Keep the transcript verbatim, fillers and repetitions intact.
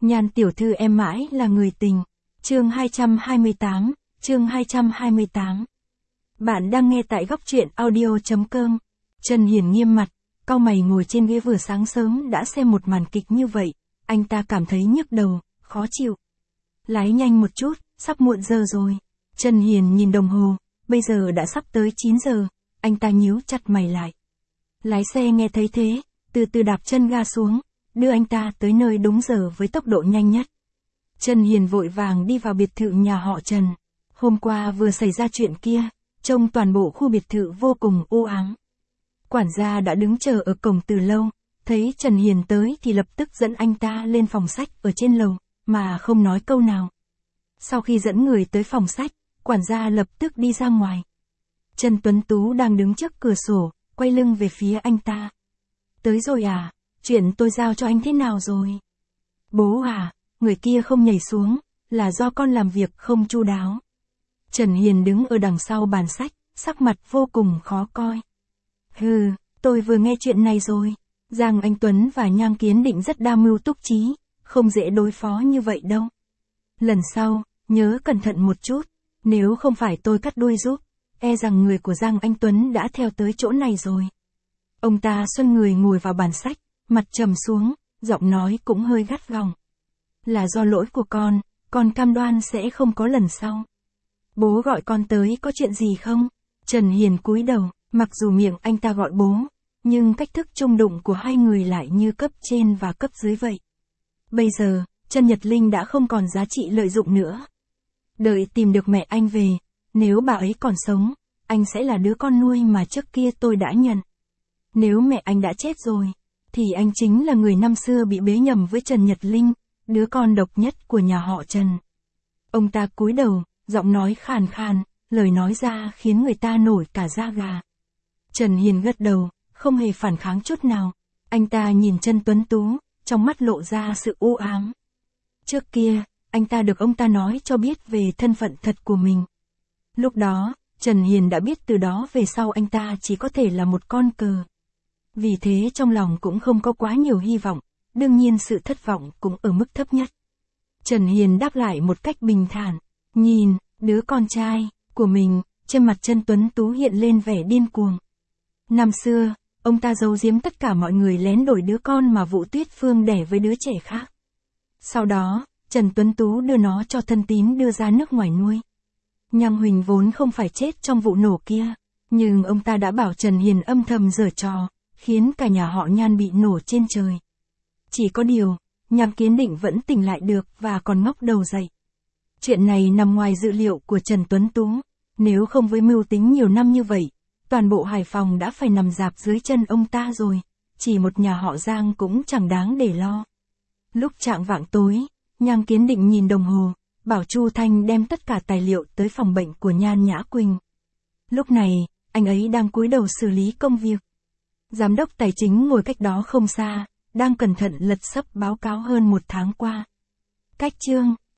Nhan tiểu thư em mãi là người tình. Chương hai trăm hai mươi tám, chương hai trăm hai mươi tám. Bạn đang nghe tại góc truyện audio chấm com. Trần Hiền nghiêm mặt, cau mày ngồi trên ghế vừa sáng sớm đã xem một màn kịch như vậy, anh ta cảm thấy nhức đầu, khó chịu. Lái nhanh một chút, sắp muộn giờ rồi. Trần Hiền nhìn đồng hồ, bây giờ đã sắp tới chín giờ, anh ta nhíu chặt mày lại. Lái xe nghe thấy thế, từ từ đạp chân ga xuống, đưa anh ta tới nơi đúng giờ với tốc độ nhanh nhất. Trần Hiền vội vàng đi vào biệt thự nhà họ Trần. Hôm qua vừa xảy ra chuyện kia, trông toàn bộ khu biệt thự vô cùng u ám. Quản gia đã đứng chờ ở cổng từ lâu, thấy Trần Hiền tới thì lập tức dẫn anh ta lên phòng sách ở trên lầu, mà không nói câu nào. Sau khi dẫn người tới phòng sách, quản gia lập tức đi ra ngoài. Trần Tuấn Tú đang đứng trước cửa sổ, quay lưng về phía anh ta. Tới rồi à, chuyện tôi giao cho anh thế nào rồi? Bố à, người kia không nhảy xuống, là do con làm việc không chu đáo. Trần Hiền đứng ở đằng sau bàn sách, sắc mặt vô cùng khó coi. Hừ, tôi vừa nghe chuyện này rồi. Giang Anh Tuấn và Nhang Kiến Định rất đa mưu túc trí, không dễ đối phó như vậy đâu. Lần sau, nhớ cẩn thận một chút, nếu không phải tôi cắt đuôi giúp, e rằng người của Giang Anh Tuấn đã theo tới chỗ này rồi. Ông ta xoay người ngồi vào bàn sách, mặt trầm xuống, giọng nói cũng hơi gắt gỏng. Là do lỗi của con, con cam đoan sẽ không có lần sau. Bố gọi con tới có chuyện gì không? Trần Hiền cúi đầu, mặc dù miệng anh ta gọi bố, nhưng cách thức chung đụng của hai người lại như cấp trên và cấp dưới vậy. Bây giờ, Trần Nhật Linh đã không còn giá trị lợi dụng nữa. Đợi tìm được mẹ anh về, nếu bà ấy còn sống, anh sẽ là đứa con nuôi mà trước kia tôi đã nhận. Nếu mẹ anh đã chết rồi, thì anh chính là người năm xưa bị bế nhầm với Trần Nhật Linh, đứa con độc nhất của nhà họ Trần. Ông ta cúi đầu, giọng nói khàn khàn, lời nói ra khiến người ta nổi cả da gà. Trần Hiền gật đầu, không hề phản kháng chút nào. Anh ta nhìn Trần Tuấn Tú, trong mắt lộ ra sự u ám. Trước kia, anh ta được ông ta nói cho biết về thân phận thật của mình. Lúc đó, Trần Hiền đã biết từ đó về sau anh ta chỉ có thể là một con cờ. Vì thế trong lòng cũng không có quá nhiều hy vọng, đương nhiên sự thất vọng cũng ở mức thấp nhất. Trần Hiền đáp lại một cách bình thản, nhìn, đứa con trai của mình, trên mặt Trần Tuấn Tú hiện lên vẻ điên cuồng. Năm xưa, ông ta giấu giếm tất cả mọi người lén đổi đứa con mà Vũ Tuyết Phương đẻ với đứa trẻ khác. Sau đó, Trần Tuấn Tú đưa nó cho thân tín đưa ra nước ngoài nuôi. Nhang Huỳnh vốn không phải chết trong vụ nổ kia, nhưng ông ta đã bảo Trần Hiền âm thầm giở trò, khiến cả nhà họ Nhan bị nổ trên trời. Chỉ có điều, Nhang Kiến Định vẫn tỉnh lại được và còn ngóc đầu dậy. Chuyện này nằm ngoài dự liệu của Trần Tuấn Tú, nếu không với mưu tính nhiều năm như vậy, toàn bộ Hải Phòng đã phải nằm rạp dưới chân ông ta rồi, chỉ một nhà họ Giang cũng chẳng đáng để lo. Lúc chạng vạng tối, Nhang Kiến Định nhìn đồng hồ, bảo Chu Thanh đem tất cả tài liệu tới phòng bệnh của Nhan Nhã Quỳnh. Lúc này, anh ấy đang cúi đầu xử lý công việc. Giám đốc tài chính ngồi cách đó không xa, đang cẩn thận lật xấp báo cáo hơn một tháng qua. Cách chương